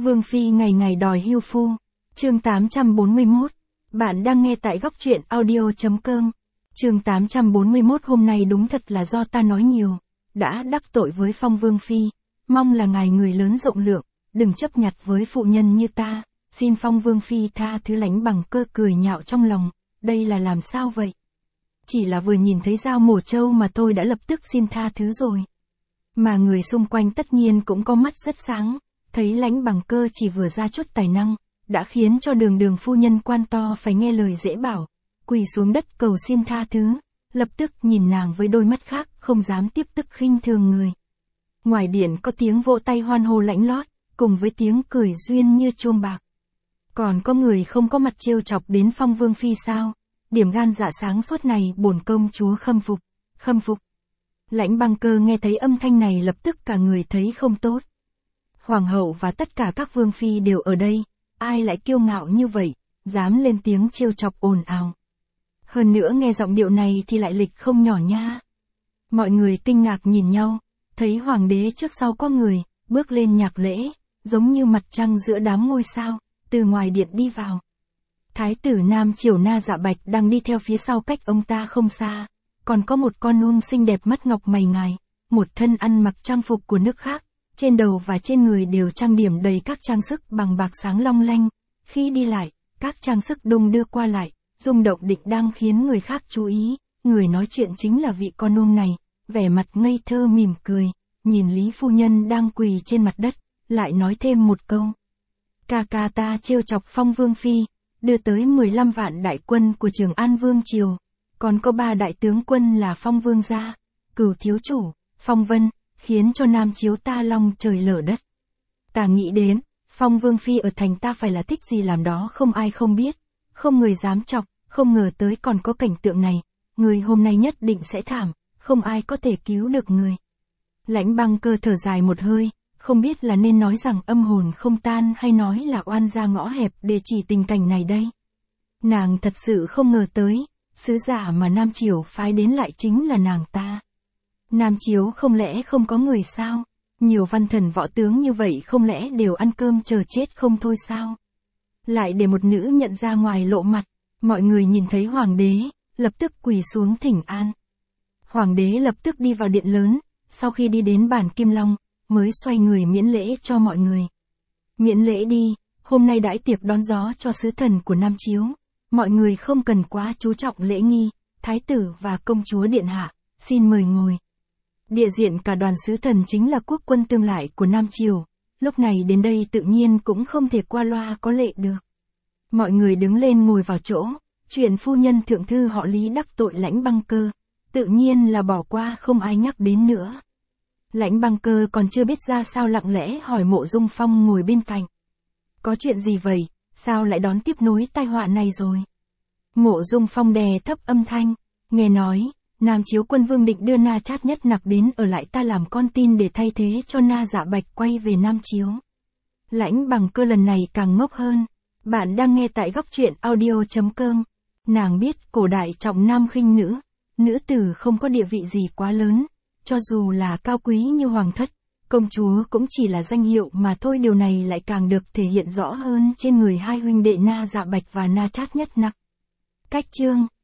Vương Phi ngày ngày đòi hưu phu. Chương 841. Bạn đang nghe tại góc truyện audio.com. Chương 841 hôm nay đúng thật là do ta nói nhiều, đã đắc tội với Phong Vương Phi, mong là ngài người lớn rộng lượng, đừng chấp nhặt với phụ nhân như ta, xin Phong Vương Phi tha thứ. Lãnh Bằng Cơ cười nhạo trong lòng, đây là làm sao vậy? Chỉ là vừa nhìn thấy dao mổ trâu mà tôi đã lập tức xin tha thứ rồi. Mà người xung quanh tất nhiên cũng có mắt rất sáng, thấy Lãnh Bằng Cơ chỉ vừa ra chút tài năng, đã khiến cho đường phu nhân quan to phải nghe lời dễ bảo, quỳ xuống đất cầu xin tha thứ, lập tức nhìn nàng với đôi mắt khác, không dám tiếp tức khinh thường người. Ngoài điện có tiếng vỗ tay hoan hô lãnh lót, cùng với tiếng cười duyên như chuông bạc. Còn có người không có mặt trêu chọc đến Phong Vương Phi sao? Điểm gan dạ sáng suốt này bổn công chúa khâm phục. Lãnh Bằng Cơ nghe thấy âm thanh này lập tức cả người thấy không tốt. Hoàng hậu và tất cả các vương phi đều ở đây, ai lại kiêu ngạo như vậy, dám lên tiếng trêu chọc ồn ào. Hơn nữa nghe giọng điệu này thì lại lịch không nhỏ nha. Mọi người kinh ngạc nhìn nhau, thấy hoàng đế trước sau có người, bước lên nhạc lễ, giống như mặt trăng giữa đám ngôi sao, từ ngoài điện đi vào. Thái tử Nam Triều Na Dạ Bạch đang đi theo phía sau cách ông ta không xa, còn có một con nương xinh đẹp mắt ngọc mày ngài, một thân ăn mặc trang phục của nước khác, trên đầu và trên người đều trang điểm đầy các trang sức bằng bạc sáng long lanh, khi đi lại, các trang sức đung đưa qua lại, rung động định đang khiến người khác chú ý. Người nói chuyện chính là vị con nương này, vẻ mặt ngây thơ mỉm cười, nhìn Lý phu nhân đang quỳ trên mặt đất, lại nói thêm một câu. Ca ca ta trêu chọc Phong Vương Phi, đưa tới 15 vạn đại quân của Trường An Vương Triều, còn có 3 đại tướng quân là Phong Vương gia, Cửu thiếu chủ, Phong Vân, khiến cho Nam Chiếu ta long trời lở đất. Ta nghĩ đến, Phong Vương Phi ở thành ta phải là thích gì làm đó không ai không biết, không người dám chọc, không ngờ tới còn có cảnh tượng này, người hôm nay nhất định sẽ thảm, không ai có thể cứu được người. Lãnh Bằng Cơ thở dài một hơi, không biết là nên nói rằng âm hồn không tan hay nói là oan gia ngõ hẹp để chỉ tình cảnh này đây. Nàng thật sự không ngờ tới, sứ giả mà Nam Chiếu phái đến lại chính là nàng ta. Nam Chiếu không lẽ không có người sao? Nhiều văn thần võ tướng như vậy không lẽ đều ăn cơm chờ chết không thôi sao? Lại để một nữ nhận ra ngoài lộ mặt, mọi người nhìn thấy hoàng đế, lập tức quỳ xuống thỉnh an. Hoàng đế lập tức đi vào điện lớn, sau khi đi đến bàn Kim Long, mới xoay người miễn lễ cho mọi người. Miễn lễ đi, hôm nay đãi tiệc đón gió cho sứ thần của Nam Chiếu, mọi người không cần quá chú trọng lễ nghi, thái tử và công chúa điện hạ, xin mời ngồi. Địa diện cả đoàn sứ thần chính là quốc quân tương lại của Nam Triều, lúc này đến đây tự nhiên cũng không thể qua loa có lệ được. Mọi người đứng lên ngồi vào chỗ, chuyện phu nhân thượng thư họ Lý đắc tội Lãnh Bằng Cơ, tự nhiên là bỏ qua không ai nhắc đến nữa. Lãnh Bằng Cơ còn chưa biết ra sao lặng lẽ hỏi Mộ Dung Phong ngồi bên cạnh. Có chuyện gì vậy, sao lại đón tiếp nối tai họa này rồi? Mộ Dung Phong đè thấp âm thanh, nghe nói, Nam Chiếu quân vương định đưa Na Chát Nhất Nặc đến ở lại ta làm con tin để thay thế cho Na Dạ Bạch quay về Nam Chiếu. Lãnh Bằng Cơ lần này càng ngốc hơn. Bạn đang nghe tại góc truyện audio.com. Nàng biết cổ đại trọng nam khinh nữ, nữ tử không có địa vị gì quá lớn, cho dù là cao quý như hoàng thất, công chúa cũng chỉ là danh hiệu mà thôi. Điều này lại càng được thể hiện rõ hơn trên người hai huynh đệ Na Dạ Bạch và Na Chát Nhất Nặc. Cách chương